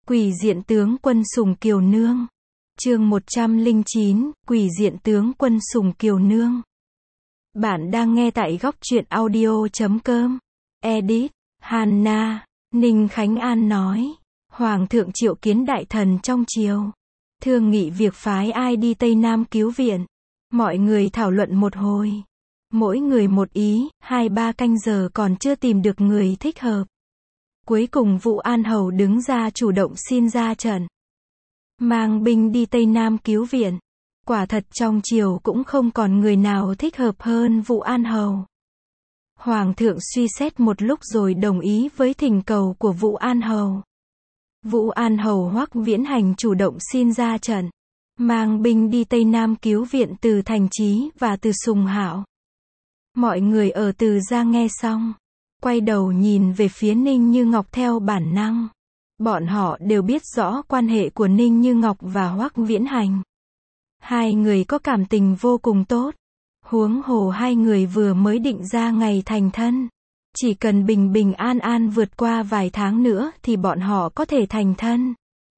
Quỷ diện tướng quân Sùng Kiều Nương. Chương 109, Quỷ diện tướng quân Sùng Kiều Nương. Bạn đang nghe tại góc truyện audio.com. Edit, Hannah. Ninh Khánh An nói. Hoàng thượng triệu kiến đại thần trong triều. Thương nghị việc phái ai đi Tây Nam cứu viện. Mọi người thảo luận một hồi. Mỗi người một ý, 2-3 canh giờ còn chưa tìm được người thích hợp. Cuối cùng Vũ An Hầu đứng ra chủ động xin ra trận. Mang binh đi Tây Nam cứu viện. Quả thật trong triều cũng không còn người nào thích hợp hơn Vũ An Hầu. Hoàng thượng suy xét một lúc rồi đồng ý với thỉnh cầu của Vũ An Hầu. Vũ An Hầu Hoắc Viễn Hành chủ động xin ra trận. Mang binh đi Tây Nam cứu viện từ Thành Chí và từ Sùng Hạo. Mọi người ở Từ Gia nghe xong, quay đầu nhìn về phía Ninh Như Ngọc theo bản năng. Bọn họ đều biết rõ quan hệ của Ninh Như Ngọc và Hoắc Viễn Hành. Hai người có cảm tình vô cùng tốt. Huống hồ hai người vừa mới định ra ngày thành thân. Chỉ cần bình bình an an vượt qua vài tháng nữa thì bọn họ có thể thành thân.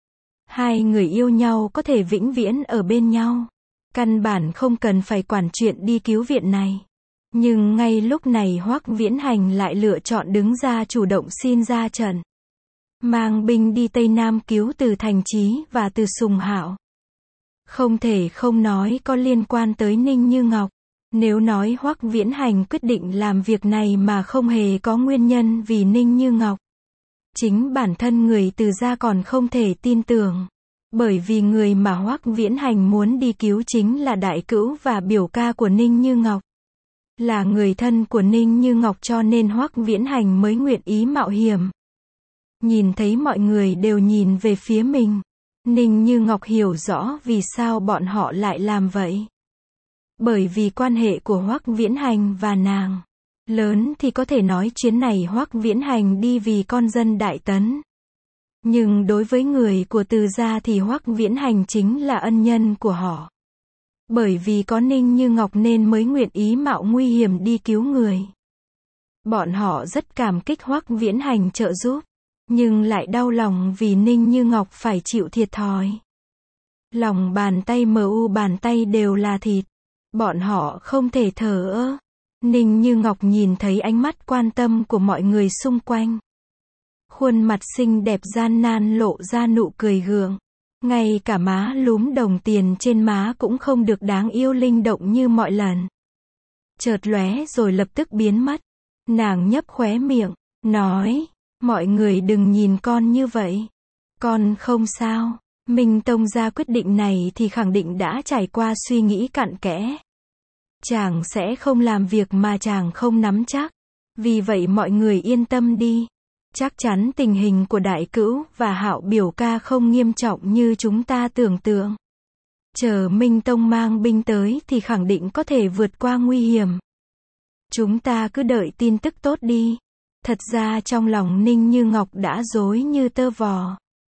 Hai người yêu nhau có thể vĩnh viễn ở bên nhau. Căn bản không cần phải quản chuyện đi cứu viện này. Nhưng ngay lúc này Hoắc Viễn Hành lại lựa chọn đứng ra chủ động xin ra trận. Mang binh đi Tây Nam cứu từ Thành Chí và từ Sùng Hạo. Không thể không nói có liên quan tới Ninh Như Ngọc. Nếu nói Hoắc Viễn Hành quyết định làm việc này mà không hề có nguyên nhân vì Ninh Như Ngọc. Chính bản thân người Từ Gia còn không thể tin tưởng. Bởi vì người mà Hoắc Viễn Hành muốn đi cứu chính là đại cữu và biểu ca của Ninh Như Ngọc. Là người thân của Ninh Như Ngọc cho nên Hoắc Viễn Hành mới nguyện ý mạo hiểm. Nhìn thấy mọi người đều nhìn về phía mình. Ninh Như Ngọc hiểu rõ vì sao bọn họ lại làm vậy. Bởi vì quan hệ của Hoắc Viễn Hành và nàng. Lớn thì có thể nói chuyến này Hoắc Viễn Hành đi vì con dân Đại Tấn. Nhưng đối với người của Từ Gia thì Hoắc Viễn Hành chính là ân nhân của họ. Bởi vì có Ninh Như Ngọc nên mới nguyện ý mạo nguy hiểm đi cứu người. Bọn họ rất cảm kích Hoắc Viễn Hành trợ giúp. Nhưng lại đau lòng vì Ninh Như Ngọc phải chịu thiệt thòi. Lòng bàn tay bàn tay đều là thịt. Bọn họ không thể thờ ơ. Ninh Như Ngọc nhìn thấy ánh mắt quan tâm của mọi người xung quanh. Khuôn mặt xinh đẹp gian nan lộ ra nụ cười gượng. Ngay cả má lúm đồng tiền trên má cũng không được đáng yêu linh động như mọi lần. Chợt lóe rồi lập tức biến mất. Nàng nhấp khóe miệng, nói, mọi người đừng nhìn con như vậy. Con không sao. Minh Tông ra quyết định này thì khẳng định đã trải qua suy nghĩ cặn kẽ. Chàng sẽ không làm việc mà chàng không nắm chắc. Vì vậy mọi người yên tâm đi. Chắc chắn tình hình của đại cữu và Hạo biểu ca không nghiêm trọng như chúng ta tưởng tượng. Chờ Minh Tông mang binh tới thì khẳng định có thể vượt qua nguy hiểm. Chúng ta cứ đợi tin tức tốt đi. Thật ra trong lòng Ninh Như Ngọc đã rối như tơ vò.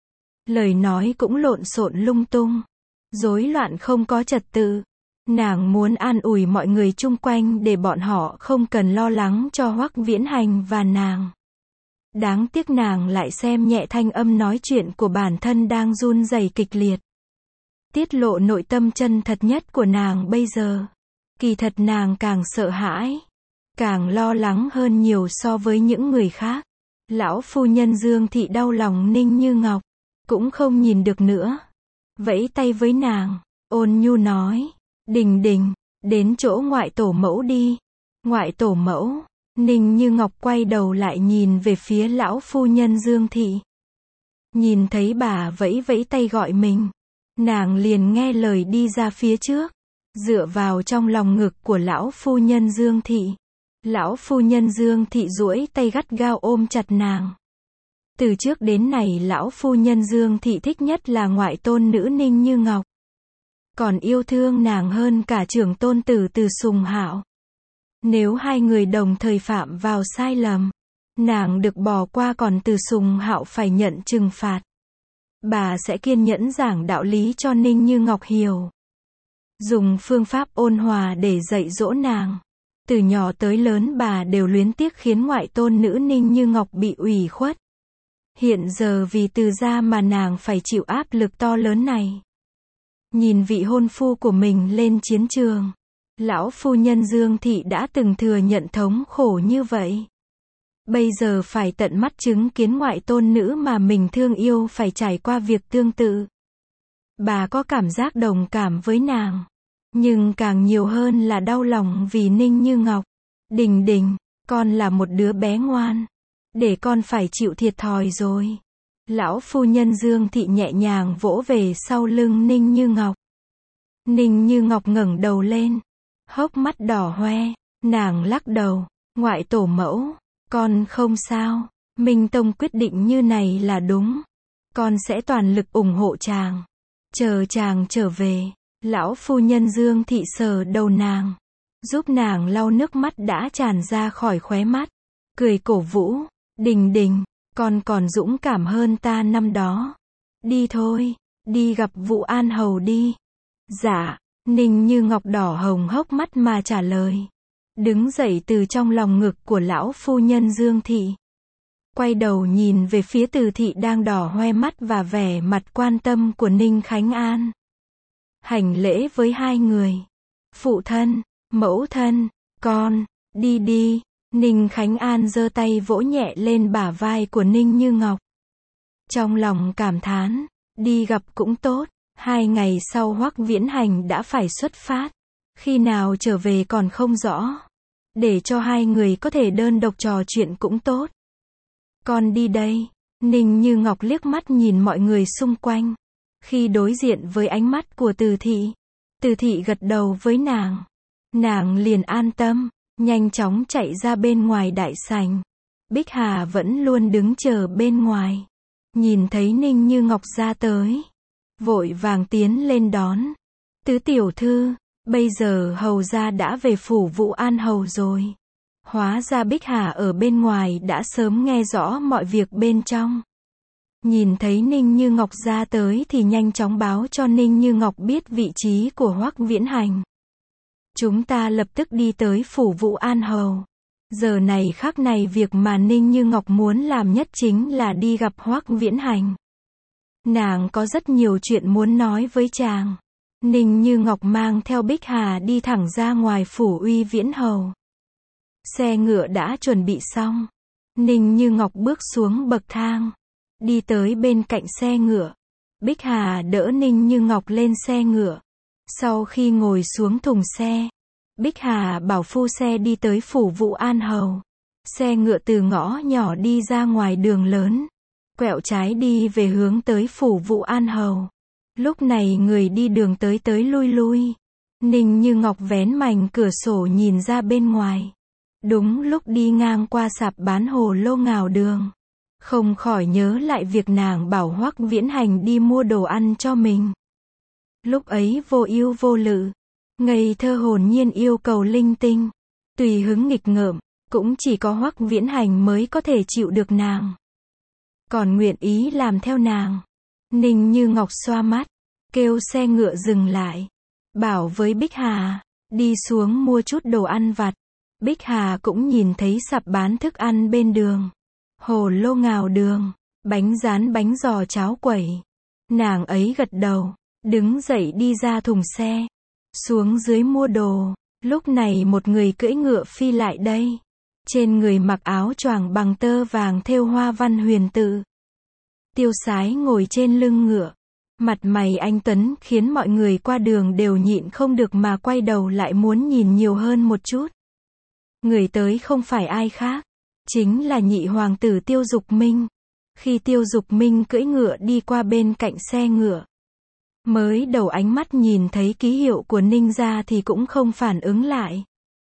Lời nói cũng lộn xộn lung tung. Rối loạn không có trật tự. Nàng muốn an ủi mọi người chung quanh để bọn họ không cần lo lắng cho Hoắc Viễn Hành và nàng. Đáng tiếc nàng lại xem nhẹ thanh âm nói chuyện của bản thân đang run rẩy kịch liệt. Tiết lộ nội tâm chân thật nhất của nàng bây giờ. Kỳ thật nàng càng sợ hãi. Càng lo lắng hơn nhiều so với những người khác. Lão phu nhân Dương Thị đau lòng Ninh Như Ngọc. Cũng không nhìn được nữa. Vẫy tay với nàng. Ôn nhu nói. Đình đình. Đến chỗ ngoại tổ mẫu đi. Ngoại tổ mẫu. Ninh Như Ngọc quay đầu lại nhìn về phía lão phu nhân Dương Thị. Nhìn thấy bà vẫy vẫy tay gọi mình. Nàng liền nghe lời đi ra phía trước. Dựa vào trong lòng ngực của lão phu nhân Dương Thị. Lão phu nhân Dương Thị duỗi tay gắt gao ôm chặt nàng. Từ trước đến nay lão phu nhân Dương Thị thích nhất là ngoại tôn nữ Ninh Như Ngọc. Còn yêu thương nàng hơn cả trưởng tôn tử từ Sùng Hạo. Nếu hai người đồng thời phạm vào sai lầm, nàng được bỏ qua còn từ Sùng Hạo phải nhận trừng phạt. Bà sẽ kiên nhẫn giảng đạo lý cho Ninh Như Ngọc hiểu. Dùng phương pháp ôn hòa để dạy dỗ nàng. Từ nhỏ tới lớn bà đều luyến tiếc khiến ngoại tôn nữ Ninh Như Ngọc bị ủy khuất. Hiện giờ vì Từ gia mà nàng phải chịu áp lực to lớn này. Nhìn vị hôn phu của mình lên chiến trường. Lão phu nhân Dương Thị đã từng thừa nhận thống khổ như vậy. Bây giờ phải tận mắt chứng kiến ngoại tôn nữ mà mình thương yêu phải trải qua việc tương tự. Bà có cảm giác đồng cảm với nàng. Nhưng càng nhiều hơn là đau lòng vì Ninh Như Ngọc. Đình Đình, con là một đứa bé ngoan. Để con phải chịu thiệt thòi rồi. Lão phu nhân Dương Thị nhẹ nhàng vỗ về sau lưng Ninh Như Ngọc. Ninh Như Ngọc ngẩng đầu lên. Hốc mắt đỏ hoe. Nàng lắc đầu. Ngoại tổ mẫu. Con không sao. Minh Tông quyết định như này là đúng. Con sẽ toàn lực ủng hộ chàng. Chờ chàng trở về. Lão phu nhân Dương Thị sờ đầu nàng. Giúp nàng lau nước mắt đã tràn ra khỏi khóe mắt. Cười cổ vũ. Đình Đình, con còn dũng cảm hơn ta năm đó. Đi thôi, đi gặp Vũ An Hầu đi. Dạ, Ninh Như Ngọc đỏ hồng hốc mắt mà trả lời. Đứng dậy từ trong lòng ngực của lão phu nhân Dương Thị. Quay đầu nhìn về phía Từ Thị đang đỏ hoe mắt và vẻ mặt quan tâm của Ninh Khánh An. Hành lễ với hai người. Phụ thân, mẫu thân, con, đi đi. Ninh Khánh An giơ tay vỗ nhẹ lên bả vai của Ninh Như Ngọc. Trong lòng cảm thán, đi gặp cũng tốt. 2 ngày sau Hoắc Viễn Hành đã phải xuất phát. Khi nào trở về còn không rõ. Để cho hai người có thể đơn độc trò chuyện cũng tốt. Con đi đây. Ninh Như Ngọc liếc mắt nhìn mọi người xung quanh. Khi đối diện với ánh mắt của Từ Thị, Từ Thị gật đầu với nàng. Nàng liền an tâm. Nhanh chóng chạy ra bên ngoài đại sảnh. Bích Hà vẫn luôn đứng chờ bên ngoài. Nhìn thấy Ninh Như Ngọc ra tới. Vội vàng tiến lên đón. Tứ tiểu thư, bây giờ hầu gia đã về phủ Vũ An Hầu rồi. Hóa ra Bích Hà ở bên ngoài đã sớm nghe rõ mọi việc bên trong. Nhìn thấy Ninh Như Ngọc ra tới thì nhanh chóng báo cho Ninh Như Ngọc biết vị trí của Hoắc Viễn Hành. Chúng ta lập tức đi tới phủ Vũ An Hầu. Giờ này khắc này việc mà Ninh Như Ngọc muốn làm nhất chính là đi gặp Hoắc Viễn Hành. Nàng có rất nhiều chuyện muốn nói với chàng. Ninh Như Ngọc mang theo Bích Hà đi thẳng ra ngoài phủ Uy Viễn Hầu. Xe ngựa đã chuẩn bị xong. Ninh Như Ngọc bước xuống bậc thang. Đi tới bên cạnh xe ngựa. Bích Hà đỡ Ninh Như Ngọc lên xe ngựa. Sau khi ngồi xuống thùng xe, Bích Hà bảo phu xe đi tới phủ Vũ An Hầu. Xe ngựa từ ngõ nhỏ đi ra ngoài đường lớn. Quẹo trái đi về hướng tới phủ Vũ An Hầu. Lúc này người đi đường tới tới lui lui. Ninh Như Ngọc vén mảnh cửa sổ nhìn ra bên ngoài. Đúng lúc đi ngang qua sạp bán hồ lô Ngào Đường. Không khỏi nhớ lại việc nàng bảo Hoắc Viễn Hành đi mua đồ ăn cho mình. Lúc ấy vô ưu vô lự, ngây thơ hồn nhiên yêu cầu linh tinh, tùy hứng nghịch ngợm, cũng chỉ có Hoắc Viễn Hành mới có thể chịu được nàng. Còn nguyện ý làm theo nàng. Ninh Như Ngọc xoa mắt, kêu xe ngựa dừng lại, bảo với Bích Hà, đi xuống mua chút đồ ăn vặt. Bích Hà cũng nhìn thấy sạp bán thức ăn bên đường. Hồ lô Ngào Đường, bánh rán bánh giò cháo quẩy. Nàng ấy gật đầu. Đứng dậy đi ra thùng xe. Xuống dưới mua đồ. Lúc này một người cưỡi ngựa phi lại đây. Trên người mặc áo choàng bằng tơ vàng thêu hoa văn huyền tự. Tiêu Sái ngồi trên lưng ngựa. Mặt mày anh tuấn khiến mọi người qua đường đều nhịn không được mà quay đầu lại muốn nhìn nhiều hơn một chút. Người tới không phải ai khác. Chính là nhị hoàng tử Tiêu Dục Minh. Khi Tiêu Dục Minh cưỡi ngựa đi qua bên cạnh xe ngựa. Mới đầu ánh mắt nhìn thấy ký hiệu của Ninh gia thì cũng không phản ứng lại.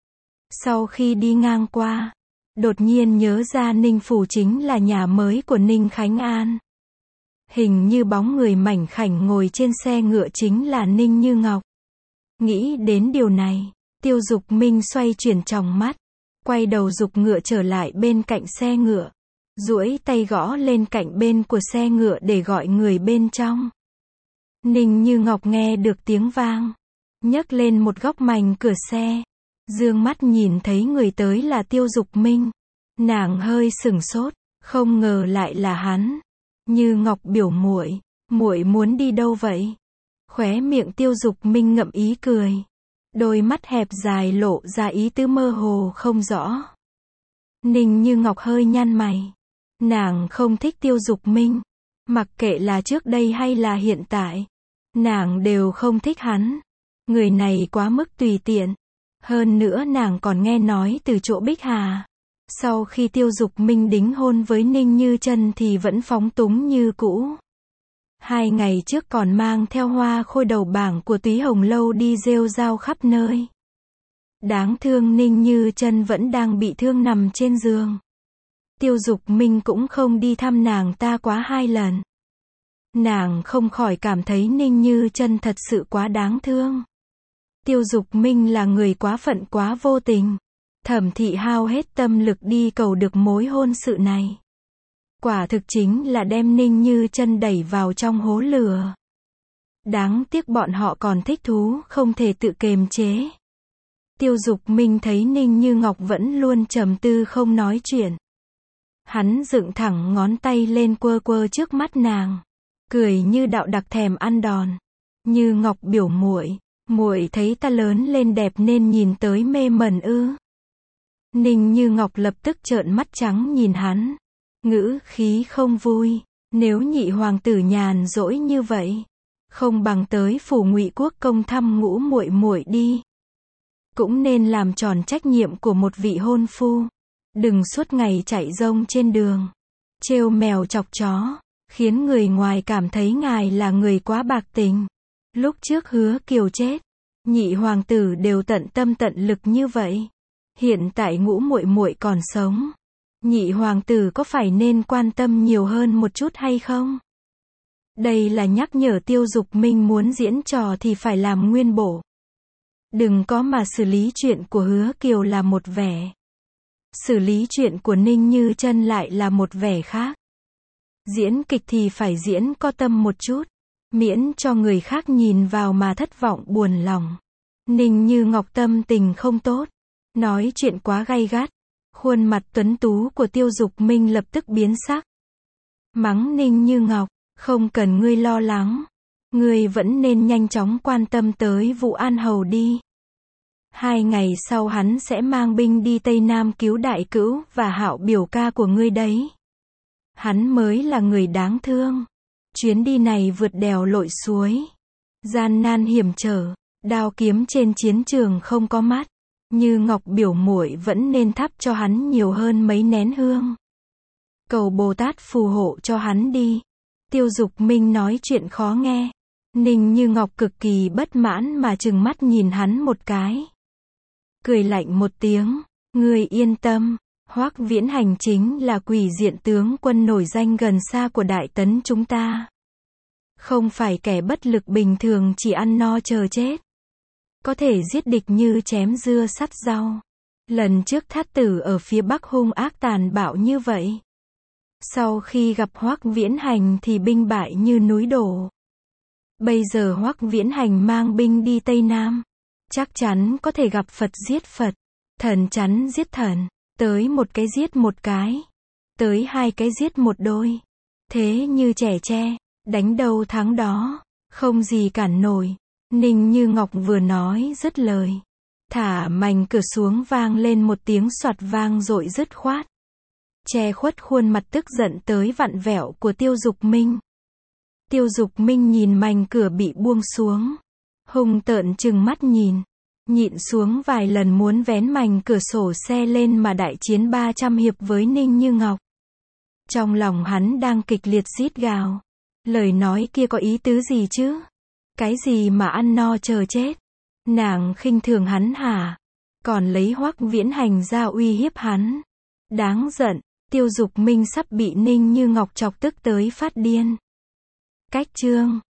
Sau khi đi ngang qua, đột nhiên nhớ ra Ninh phủ chính là nhà mới của Ninh Khánh An. Hình như bóng người mảnh khảnh ngồi trên xe ngựa chính là Ninh Như Ngọc. Nghĩ đến điều này, Tiêu Dục Minh xoay chuyển tròng mắt, quay đầu giục ngựa trở lại bên cạnh xe ngựa, duỗi tay gõ lên cạnh bên của xe ngựa để gọi người bên trong. Ninh Như Ngọc nghe được tiếng vang, nhấc lên một góc mành cửa xe, dương mắt nhìn thấy người tới là Tiêu Dục Minh. Nàng hơi sửng sốt, không ngờ lại là hắn. Như Ngọc biểu muội, muội muốn đi đâu vậy? Khóe miệng Tiêu Dục Minh ngậm ý cười. Đôi mắt hẹp dài lộ ra ý tứ mơ hồ không rõ. Ninh Như Ngọc hơi nhăn mày. Nàng không thích Tiêu Dục Minh. Mặc kệ là trước đây hay là hiện tại. Nàng đều không thích hắn. Người này quá mức tùy tiện. Hơn nữa nàng còn nghe nói từ chỗ Bích Hà. Sau khi Tiêu Dục Minh đính hôn với Ninh Như Chân thì vẫn phóng túng như cũ. 2 ngày trước còn mang theo hoa khôi đầu bảng của Túy Hồng Lâu đi rêu rao khắp nơi. Đáng thương Ninh Như Chân vẫn đang bị thương nằm trên giường. Tiêu Dục Minh cũng không đi thăm nàng ta quá 2 lần. Nàng không khỏi cảm thấy Ninh Như Chân thật sự quá đáng thương. Tiêu Dục Minh là người quá phận quá vô tình. Thẩm Thị hao hết tâm lực đi cầu được mối hôn sự này. Quả thực chính là đem Ninh Như Chân đẩy vào trong hố lửa. Đáng tiếc bọn họ còn thích thú, không thể tự kiềm chế. Tiêu Dục Minh thấy Ninh Như Ngọc vẫn luôn trầm tư không nói chuyện. Hắn dựng thẳng ngón tay lên quơ quơ trước mắt nàng. Cười như đạo đặc thèm ăn đòn. Như Ngọc biểu muội, muội thấy ta lớn lên đẹp nên nhìn tới mê mẩn ư? Ninh Như Ngọc lập tức trợn mắt trắng nhìn hắn. Ngữ khí không vui. Nếu nhị hoàng tử nhàn rỗi như vậy, không bằng tới phủ Ngụy Quốc công thăm Ngũ muội muội đi. Cũng nên làm tròn trách nhiệm của một vị hôn phu. Đừng suốt ngày chạy rông trên đường, trêu mèo chọc chó, khiến người ngoài cảm thấy ngài là người quá bạc tình. Lúc trước Hứa Kiều chết, nhị hoàng tử đều tận tâm tận lực như vậy. Hiện tại Ngũ muội muội còn sống, nhị hoàng tử có phải nên quan tâm nhiều hơn một chút hay không? Đây là nhắc nhở Tiêu Dục Minh muốn diễn trò thì phải làm nguyên bộ. Đừng có mà xử lý chuyện của Hứa Kiều là một vẻ, xử lý chuyện của Ninh Như Chân lại là một vẻ khác. Diễn kịch thì phải diễn có tâm một chút, miễn cho người khác nhìn vào mà thất vọng buồn lòng. Ninh Như Ngọc tâm tình không tốt, nói chuyện quá gay gắt. Khuôn mặt tuấn tú của Tiêu Dục Minh lập tức biến sắc. Mắng Ninh Như Ngọc, không cần ngươi lo lắng. Ngươi vẫn nên nhanh chóng quan tâm tới vụ An Hầu đi. 2 ngày sau hắn sẽ mang binh đi Tây Nam cứu Đại Cữu và Hạo biểu ca của ngươi đấy. Hắn mới là người đáng thương. Chuyến đi này vượt đèo lội suối, gian nan hiểm trở, đao kiếm trên chiến trường không có mắt. Như Ngọc biểu muội vẫn nên thắp cho hắn nhiều hơn mấy nén hương. Cầu Bồ Tát phù hộ cho hắn đi. Tiêu Dục Minh nói chuyện khó nghe. Ninh Như Ngọc cực kỳ bất mãn mà trừng mắt nhìn hắn một cái. Cười lạnh một tiếng. Ngươi yên tâm. Hoắc Viễn Hành chính là Quỷ Diện tướng quân nổi danh gần xa của Đại Tấn chúng ta. Không phải kẻ bất lực bình thường chỉ ăn no chờ chết. Có thể giết địch như chém dưa sắt rau. Lần trước Thát Tử ở phía Bắc hung ác tàn bạo như vậy. Sau khi gặp Hoắc Viễn Hành thì binh bại như núi đổ. Bây giờ Hoắc Viễn Hành mang binh đi Tây Nam. Chắc chắn có thể gặp Phật giết Phật, thần chắn giết thần. Tới một cái giết một cái, tới 2 cái giết một đôi. Thế như trẻ tre, đánh đâu thắng đó, không gì cản nổi. Ninh Như Ngọc vừa nói dứt lời, thả mành cửa xuống vang lên một tiếng xoạt vang dội dứt khoát. Che khuất khuôn mặt tức giận tới vặn vẹo của Tiêu Dục Minh. Tiêu Dục Minh nhìn mành cửa bị buông xuống, hung tợn trừng mắt nhìn. Nhịn xuống vài lần muốn vén mành cửa sổ xe lên mà đại chiến 300 hiệp với Ninh Như Ngọc. Trong lòng hắn đang kịch liệt rít gào. Lời nói kia có ý tứ gì chứ? Cái gì mà ăn no chờ chết? Nàng khinh thường hắn hả? Còn lấy Hoắc Viễn Hành ra uy hiếp hắn. Đáng giận. Tiêu Dục Minh sắp bị Ninh Như Ngọc chọc tức tới phát điên. Cách chương